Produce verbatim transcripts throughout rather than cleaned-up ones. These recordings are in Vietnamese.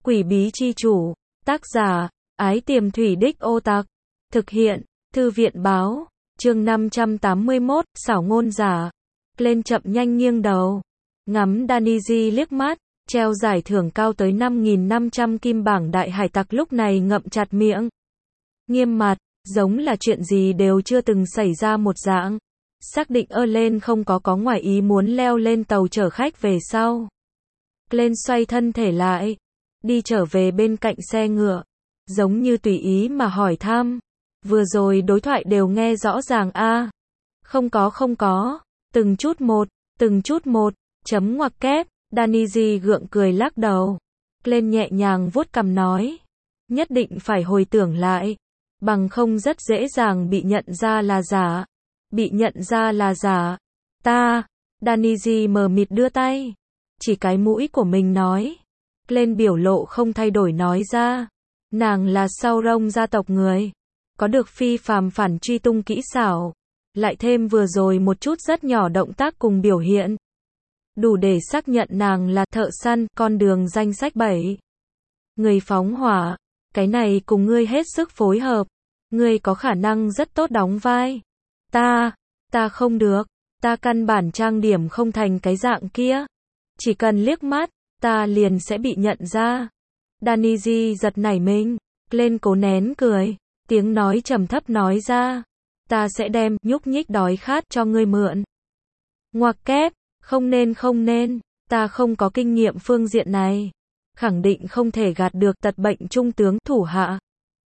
Quỷ bí chi chủ, tác giả, Ái Tiềm Thủy Đích Ô Tặc, thực hiện, Thư viện báo, chương năm trăm tám mươi mốt, xảo ngôn giả. Lên chậm nhanh nghiêng đầu, ngắm Daniji liếc mắt, treo giải thưởng cao tới năm nghìn năm trăm kim bảng đại hải tặc lúc này ngậm chặt miệng. Nghiêm mặt, giống là chuyện gì đều chưa từng xảy ra một dạng. Xác định ơ lên không có có ngoài ý muốn leo lên tàu chở khách về sau. Lên xoay thân thể lại, đi trở về bên cạnh xe ngựa, giống như tùy ý mà hỏi thăm. Vừa rồi đối thoại đều nghe rõ ràng a à? Không có không có, từng chút một, từng chút một, chấm ngoặc kép, Daniji gượng cười lắc đầu. Lên nhẹ nhàng vuốt cằm nói, nhất định phải hồi tưởng lại, bằng không rất dễ dàng bị nhận ra là giả. Bị nhận ra là giả. Ta, Daniji mờ mịt đưa tay, chỉ cái mũi của mình nói. Lên biểu lộ không thay đổi nói ra, nàng là sau rông gia tộc người, có được phi phàm phản truy tung kỹ xảo, lại thêm vừa rồi một chút rất nhỏ động tác cùng biểu hiện, đủ để xác nhận nàng là thợ săn, con đường danh sách bảy. Người phóng hỏa, cái này cùng ngươi hết sức phối hợp, ngươi có khả năng rất tốt đóng vai. Ta, ta không được, ta căn bản trang điểm không thành cái dạng kia. Chỉ cần liếc mắt, ta liền sẽ bị nhận ra. Daniji giật nảy mình, lên cố nén cười, tiếng nói trầm thấp nói ra. Ta sẽ đem nhúc nhích đói khát cho ngươi mượn. Ngoặc kép, không nên không nên, ta không có kinh nghiệm phương diện này. Khẳng định không thể gạt được tật bệnh trung tướng thủ hạ.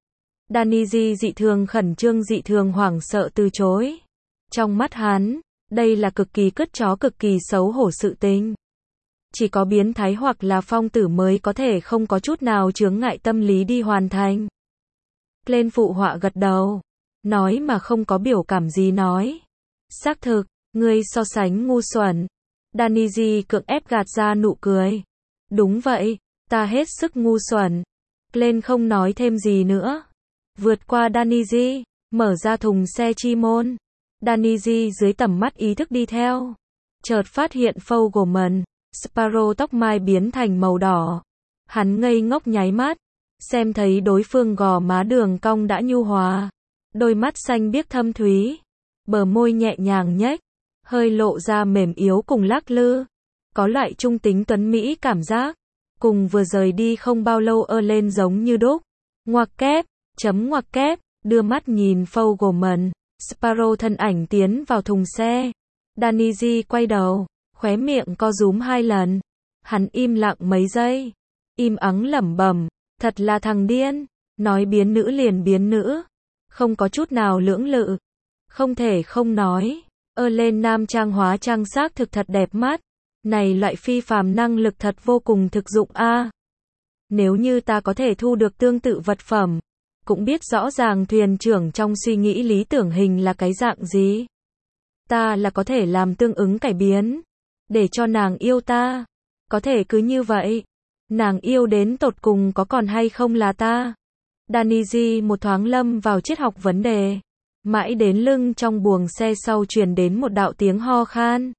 Daniji dị thường khẩn trương dị thường hoảng sợ từ chối. Trong mắt hắn, đây là cực kỳ cứt chó cực kỳ xấu hổ sự tình. Chỉ có biến thái hoặc là phong tử mới có thể không có chút nào chướng ngại tâm lý đi hoàn thành. Lên phụ họa gật đầu, nói mà không có biểu cảm gì nói. Xác thực, ngươi so sánh ngu xuẩn. Daniji cưỡng ép gạt ra nụ cười. Đúng vậy, ta hết sức ngu xuẩn. Lên không nói thêm gì nữa. Vượt qua Daniji, mở ra thùng xe chi môn. Daniji dưới tầm mắt ý thức đi theo. Chợt phát hiện Fogelman, Sparrow tóc mai biến thành màu đỏ. Hắn ngây ngốc nháy mắt, xem thấy đối phương gò má đường cong đã nhu hòa. Đôi mắt xanh biếc thâm thúy, bờ môi nhẹ nhàng nhếch, hơi lộ ra mềm yếu cùng lắc lư. Có loại trung tính tuấn mỹ cảm giác, cùng vừa rời đi không bao lâu ơ lên giống như đúc. Ngoặc kép, chấm ngoặc kép, đưa mắt nhìn Fogelman, Sparrow thân ảnh tiến vào thùng xe. Daniji quay đầu, khóe miệng co rúm hai lần. Hắn im lặng mấy giây, im ắng lẩm bẩm, thật là thằng điên, nói biến nữ liền biến nữ, không có chút nào lưỡng lự. Không thể không nói, ơ lên nam trang hóa trang xác thực thật đẹp mắt, này loại phi phàm năng lực thật vô cùng thực dụng a. À, nếu như ta có thể thu được tương tự vật phẩm, cũng biết rõ ràng thuyền trưởng trong suy nghĩ lý tưởng hình là cái dạng gì. Ta là có thể làm tương ứng cải biến, để cho nàng yêu ta. Có thể cứ như vậy, nàng yêu đến tột cùng có còn hay không là ta. Daniji một thoáng lâm vào triết học vấn đề, mãi đến lưng trong buồng xe sau truyền đến một đạo tiếng ho khan.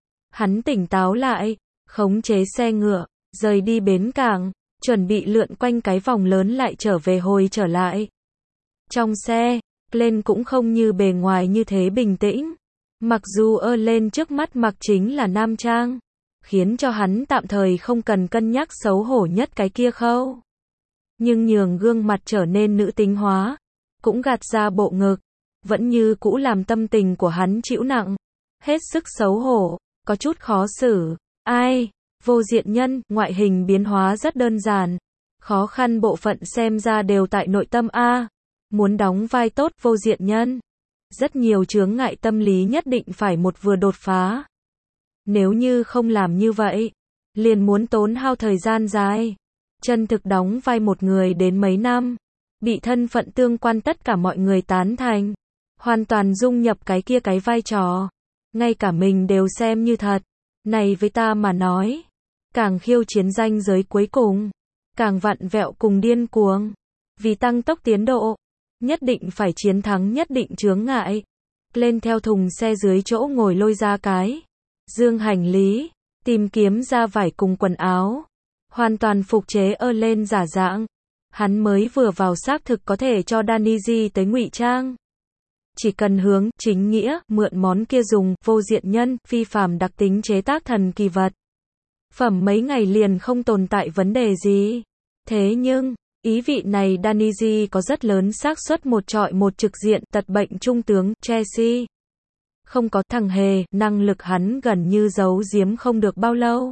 Hắn tỉnh táo lại, khống chế xe ngựa, rời đi bến cảng, chuẩn bị lượn quanh cái vòng lớn lại trở về hồi trở lại. Trong xe, lên cũng không như bề ngoài như thế bình tĩnh. Mặc dù ơ lên trước mắt mặc chính là nam trang, khiến cho hắn tạm thời không cần cân nhắc xấu hổ nhất cái kia khâu. Nhưng nhường gương mặt trở nên nữ tính hóa, cũng gạt ra bộ ngực, vẫn như cũ làm tâm tình của hắn chịu nặng. Hết sức xấu hổ, có chút khó xử. Ai? Vô diện nhân, ngoại hình biến hóa rất đơn giản. Khó khăn bộ phận xem ra đều tại nội tâm a. Muốn đóng vai tốt vô diện nhân, rất nhiều chướng ngại tâm lý nhất định phải một vừa đột phá. Nếu như không làm như vậy, liền muốn tốn hao thời gian dài, chân thực đóng vai một người đến mấy năm, bị thân phận tương quan tất cả mọi người tán thành, hoàn toàn dung nhập cái kia cái vai trò, ngay cả mình đều xem như thật. Này với ta mà nói, càng khiêu chiến ranh giới cuối cùng, càng vặn vẹo cùng điên cuồng. Vì tăng tốc tiến độ, nhất định phải chiến thắng nhất định chướng ngại. Lên theo thùng xe dưới chỗ ngồi lôi ra cái dương hành lý, tìm kiếm ra vải cùng quần áo. hoàn toàn phục chế Erlen giả dạng. Hắn mới vừa vào xác thực có thể cho Daniji tới ngụy trang. Chỉ cần hướng chính nghĩa, mượn món kia dùng, vô diện nhân, phi phàm đặc tính chế tác thần kỳ vật. Phẩm mấy ngày liền không tồn tại vấn đề gì. Thế nhưng, ý vị này Daniji có rất lớn xác suất một trọi một trực diện tật bệnh trung tướng Chelsea. Không có thằng hề, năng lực hắn gần như giấu giếm không được bao lâu.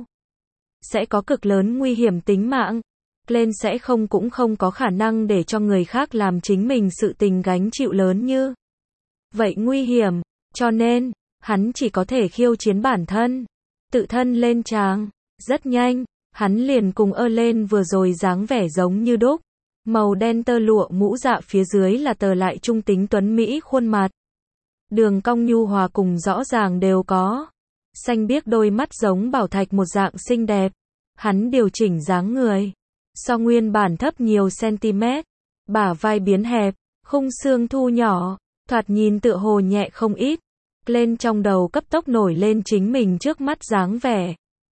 Sẽ có cực lớn nguy hiểm tính mạng. Glenn sẽ không cũng không có khả năng để cho người khác làm chính mình sự tình gánh chịu lớn như vậy nguy hiểm, cho nên, hắn chỉ có thể khiêu chiến bản thân. Tự thân lên tràng. Rất nhanh, hắn liền cùng Erlen vừa rồi dáng vẻ giống như đúc. Màu đen tơ lụa mũ dạ phía dưới là tờ lại trung tính tuấn Mỹ khuôn mặt. Đường cong nhu hòa cùng rõ ràng đều có. Xanh biếc đôi mắt giống bảo thạch một dạng xinh đẹp. Hắn điều chỉnh dáng người. So nguyên bản thấp nhiều cm. Bả vai biến hẹp, khung xương thu nhỏ, thoạt nhìn tựa hồ nhẹ không ít. Lên trong đầu cấp tốc nổi lên chính mình trước mắt dáng vẻ.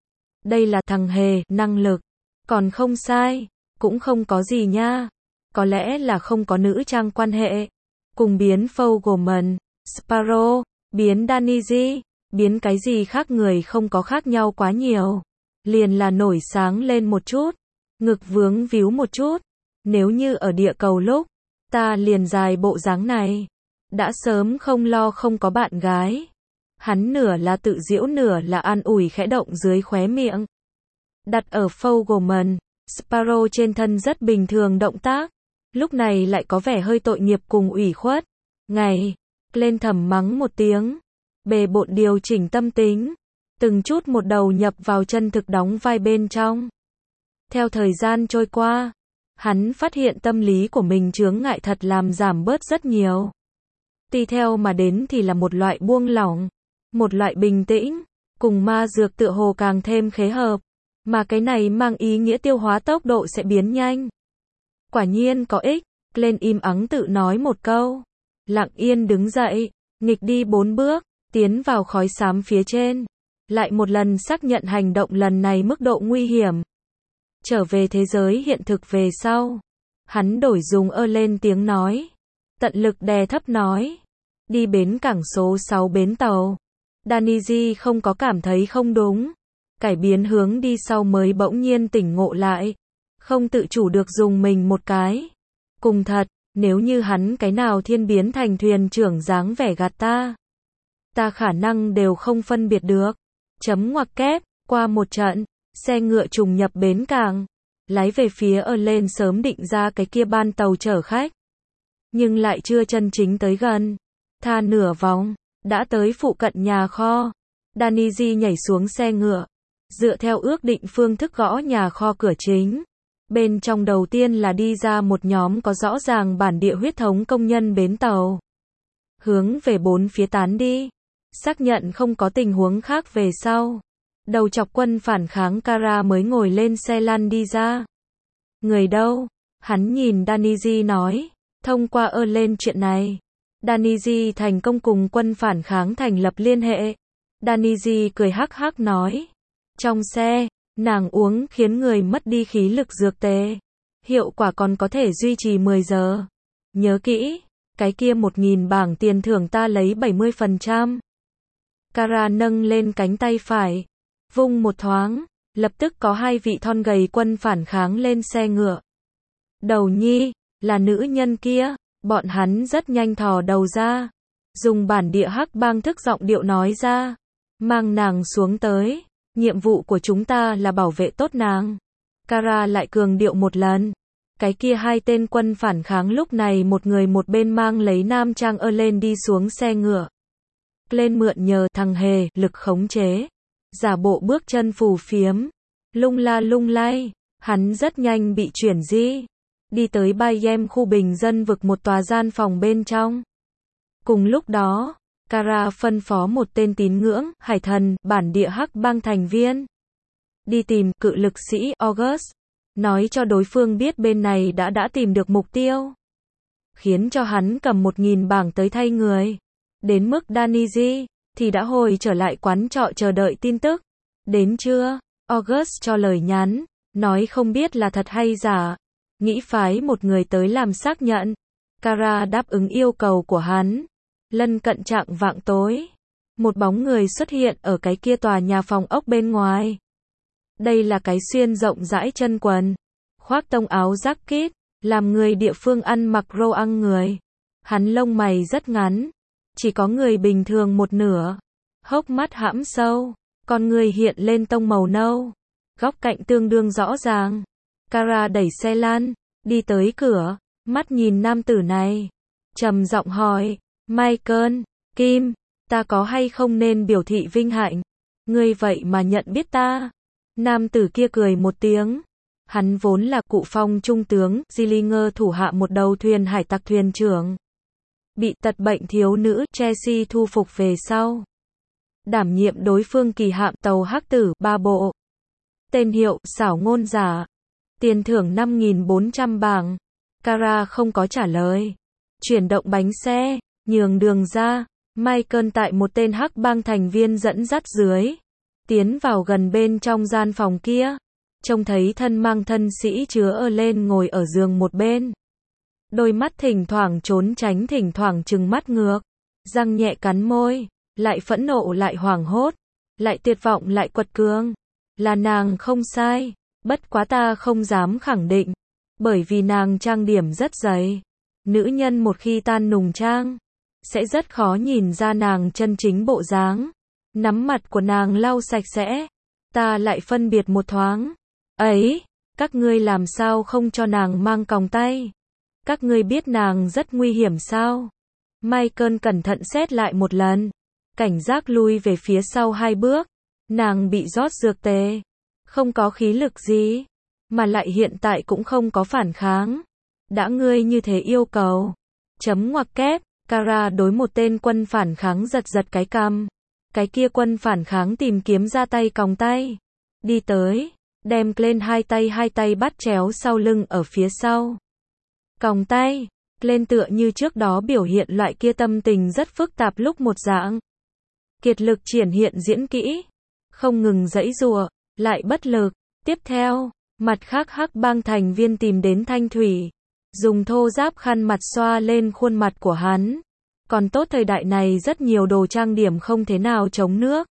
Đây là thằng hề, năng lực. Còn không sai, cũng không có gì nha. Có lẽ là không có nữ trang quan hệ. Cùng biến Fogelman, Sparrow, biến Daniji, biến cái gì khác người không có khác nhau quá nhiều. Liền là nổi sáng lên một chút. Ngực vướng víu một chút. Nếu như ở địa cầu lúc, ta liền dài bộ dáng này. Đã sớm không lo không có bạn gái. Hắn nửa là tự giễu nửa là an ủi khẽ động dưới khóe miệng. Đặt ở Fogelman, Sparrow trên thân rất bình thường động tác. Lúc này lại có vẻ hơi tội nghiệp cùng ủy khuất. Ngày, lên thầm mắng một tiếng. Bề bộn điều chỉnh tâm tính. Từng chút một đầu nhập vào chân thực đóng vai bên trong. Theo thời gian trôi qua, hắn phát hiện tâm lý của mình chướng ngại thật làm giảm bớt rất nhiều. Tùy theo mà đến thì là một loại buông lỏng, một loại bình tĩnh, cùng ma dược tựa hồ càng thêm khế hợp, mà cái này mang ý nghĩa tiêu hóa tốc độ sẽ biến nhanh. Quả nhiên có ích, lên im ắng tự nói một câu, lặng yên đứng dậy, nghịch đi bốn bước, tiến vào khói xám phía trên, lại một lần xác nhận hành động lần này mức độ nguy hiểm. Trở về thế giới hiện thực về sau, hắn đổi dùng ơ lên tiếng nói, tận lực đè thấp nói, đi bến cảng số sáu bến tàu. Daniji không có cảm thấy không đúng, cải biến hướng đi sau mới bỗng nhiên tỉnh ngộ lại, không tự chủ được dùng mình một cái. Cùng thật, nếu như hắn cái nào thiên biến thành thuyền trưởng dáng vẻ gạt ta, ta khả năng đều không phân biệt được. Chấm ngoặc kép, qua một trận, xe ngựa trùng nhập bến cảng, lái về phía ở lên sớm định ra cái kia ban tàu chở khách. Nhưng lại chưa chân chính tới gần, tha nửa vòng, đã tới phụ cận nhà kho. Daniji nhảy xuống xe ngựa, dựa theo ước định phương thức gõ nhà kho cửa chính. Bên trong đầu tiên là đi ra một nhóm có rõ ràng bản địa huyết thống công nhân bến tàu. Hướng về bốn phía tán đi. Xác nhận không có tình huống khác về sau. Đầu chọc quân phản kháng Kara mới ngồi lên xe lăn đi ra. Người đâu? Hắn nhìn Daniji nói. Thông qua ơ lên chuyện này, Daniji thành công cùng quân phản kháng thành lập liên hệ. Daniji cười hắc hắc nói. Trong xe, nàng uống khiến người mất đi khí lực dược tê. Hiệu quả còn có thể duy trì mười giờ. Nhớ kỹ, cái kia một nghìn bảng tiền thưởng ta lấy bảy mươi phần trăm. Kara nâng lên cánh tay phải, vung một thoáng, lập tức có hai vị thon gầy quân phản kháng lên xe ngựa. Đầu nhi, là nữ nhân kia, bọn hắn rất nhanh thò đầu ra, dùng bản địa hắc bang thức giọng điệu nói ra, mang nàng xuống tới, nhiệm vụ của chúng ta là bảo vệ tốt nàng. Kara lại cường điệu một lần, cái kia hai tên quân phản kháng lúc này một người một bên mang lấy nam trang ơ lên đi xuống xe ngựa. Lên mượn nhờ thằng hề, lực khống chế, giả bộ bước chân phù phiếm, lung la lung lay, hắn rất nhanh bị chuyển di, đi tới Bayem khu bình dân vực một tòa gian phòng bên trong. Cùng lúc đó, Kara phân phó một tên tín ngưỡng, hải thần, bản địa hắc bang thành viên, đi tìm cự lực sĩ August, nói cho đối phương biết bên này đã đã tìm được mục tiêu, khiến cho hắn cầm một nghìn bảng tới thay người. Đến mức Daniji, thì đã hồi trở lại quán trọ chờ đợi tin tức. Đến trưa, August cho lời nhắn, nói không biết là thật hay giả, nghĩ phái một người tới làm xác nhận. Kara đáp ứng yêu cầu của hắn. Lân cận trạng vạng tối, một bóng người xuất hiện ở cái kia tòa nhà phòng ốc bên ngoài. Đây là cái xuyên rộng rãi chân quần, khoác tông áo jacket, làm người địa phương ăn mặc râu ăn người. Hắn lông mày rất ngắn, chỉ có người bình thường một nửa, hốc mắt hãm sâu, con người hiện lên tông màu nâu, góc cạnh tương đương rõ ràng. Kara đẩy xe lan, đi tới cửa, mắt nhìn nam tử này, trầm giọng hỏi, Michael, Kim, ta có hay không nên biểu thị vinh hạnh, ngươi vậy mà nhận biết ta. Nam tử kia cười một tiếng, hắn vốn là cụ phong trung tướng, Gillinger thủ hạ một đầu thuyền hải tặc thuyền trưởng. Bị tật bệnh thiếu nữ, Chelsea thu phục về sau. Đảm nhiệm đối phương kỳ hạm tàu hắc tử, ba bộ. Tên hiệu, xảo ngôn giả. Tiền thưởng năm nghìn bốn trăm bảng. Kara không có trả lời. Chuyển động bánh xe, nhường đường ra. Michael tại một tên hắc bang thành viên dẫn dắt dưới. Tiến vào gần bên trong gian phòng kia. Trông thấy thân mang thân sĩ chứa ở lên ngồi ở giường một bên. Đôi mắt thỉnh thoảng trốn tránh thỉnh thoảng trừng mắt ngược. Răng nhẹ cắn môi. Lại phẫn nộ lại hoảng hốt. Lại tuyệt vọng lại quật cường. Là nàng không sai. Bất quá ta không dám khẳng định. Bởi vì nàng trang điểm rất dày. Nữ nhân một khi tan nùng trang, sẽ rất khó nhìn ra nàng chân chính bộ dáng. Nắm mặt của nàng lau sạch sẽ. Ta lại phân biệt một thoáng. Ấy, các ngươi làm sao không cho nàng mang còng tay? Các ngươi biết nàng rất nguy hiểm sao? Michael cẩn thận xét lại một lần. Cảnh giác lui về phía sau hai bước. Nàng bị rót dược tề. Không có khí lực gì. Mà lại hiện tại cũng không có phản kháng. Đã ngươi như thế yêu cầu. Chấm ngoặc kép. Kara đối một tên quân phản kháng giật giật cái cằm. Cái kia quân phản kháng tìm kiếm ra tay còng tay. Đi tới. Đem lên hai tay hai tay bắt chéo sau lưng ở phía sau. Còng tay. Lên tựa như trước đó biểu hiện loại kia tâm tình rất phức tạp lúc một dạng. Kiệt lực triển hiện diễn kỹ. Không ngừng giãy giụa, lại bất lực. Tiếp theo, mặt khác hắc bang thành viên tìm đến thanh thủy. Dùng thô ráp khăn mặt xoa lên khuôn mặt của hắn. Còn tốt thời đại này rất nhiều đồ trang điểm không thế nào chống nước.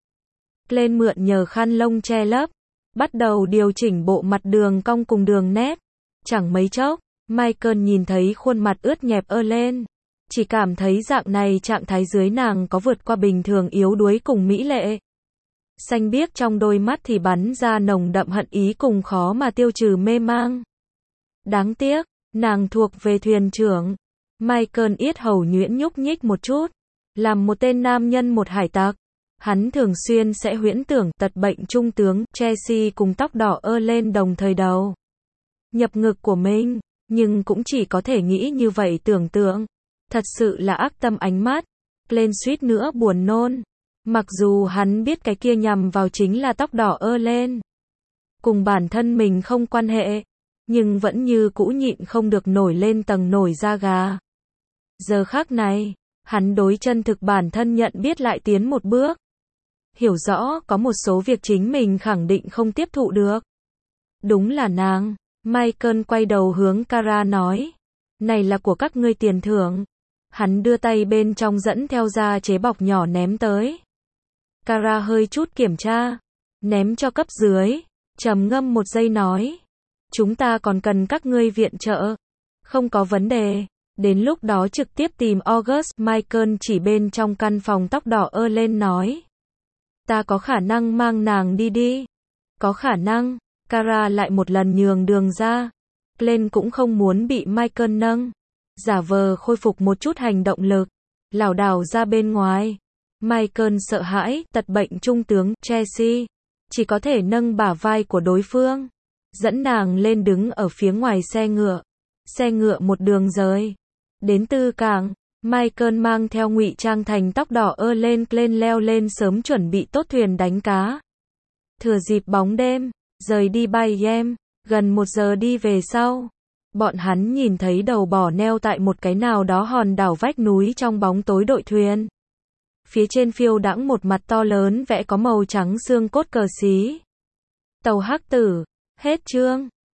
Lên mượn nhờ khăn lông che lấp. Bắt đầu điều chỉnh bộ mặt đường cong cùng đường nét. Chẳng mấy chốc, Michael nhìn thấy khuôn mặt ướt nhẹp ơ lên. Chỉ cảm thấy dạng này trạng thái dưới nàng có vượt qua bình thường yếu đuối cùng mỹ lệ. Xanh biếc trong đôi mắt thì bắn ra nồng đậm hận ý cùng khó mà tiêu trừ mê mang. Đáng tiếc, nàng thuộc về thuyền trưởng. Michael yết hầu nhuyễn nhúc nhích một chút. Làm một tên nam nhân một hải tặc. Hắn thường xuyên sẽ huyễn tưởng tật bệnh trung tướng, Chelsea cùng tóc đỏ ơ lên đồng thời đầu. Nhập ngực của mình, nhưng cũng chỉ có thể nghĩ như vậy tưởng tượng. Thật sự là ác tâm ánh mắt. Lên suýt nữa buồn nôn. Mặc dù hắn biết cái kia nhằm vào chính là tóc đỏ ơ lên. Cùng bản thân mình không quan hệ. Nhưng vẫn như cũ nhịn không được nổi lên tầng nổi da gà. Giờ khắc này, hắn đối chân thực bản thân nhận biết lại tiến một bước. Hiểu rõ có một số việc chính mình khẳng định không tiếp thụ được. Đúng là nàng. Michael quay đầu hướng Kara nói. Này là của các ngươi tiền thưởng. Hắn đưa tay bên trong dẫn theo ra chế bọc nhỏ ném tới. Kara hơi chút kiểm tra. Ném cho cấp dưới. Trầm ngâm một giây nói. Chúng ta còn cần các ngươi viện trợ. Không có vấn đề. Đến lúc đó trực tiếp tìm August. Michael chỉ bên trong căn phòng tóc đỏ ơ lên nói. Ta có khả năng mang nàng đi đi. Có khả năng. Kara lại một lần nhường đường ra. Lên cũng không muốn bị Michael nâng. Giả vờ khôi phục một chút hành động lực. Lảo đảo ra bên ngoài. Michael sợ hãi, tật bệnh trung tướng, Chelsea. Chỉ có thể nâng bả vai của đối phương. Dẫn nàng lên đứng ở phía ngoài xe ngựa. Xe ngựa một đường rời. Đến tư cảng. Michael mang theo ngụy trang thành tóc đỏ ơ lên lên leo lên sớm chuẩn bị tốt thuyền đánh cá. Thừa dịp bóng đêm, rời đi bay em, gần một giờ đi về sau. Bọn hắn nhìn thấy đầu bò neo tại một cái nào đó hòn đảo vách núi trong bóng tối đội thuyền. Phía trên phiêu đãng một mặt to lớn vẽ có màu trắng xương cốt cờ xí. Tàu hắc tử, Hết chương.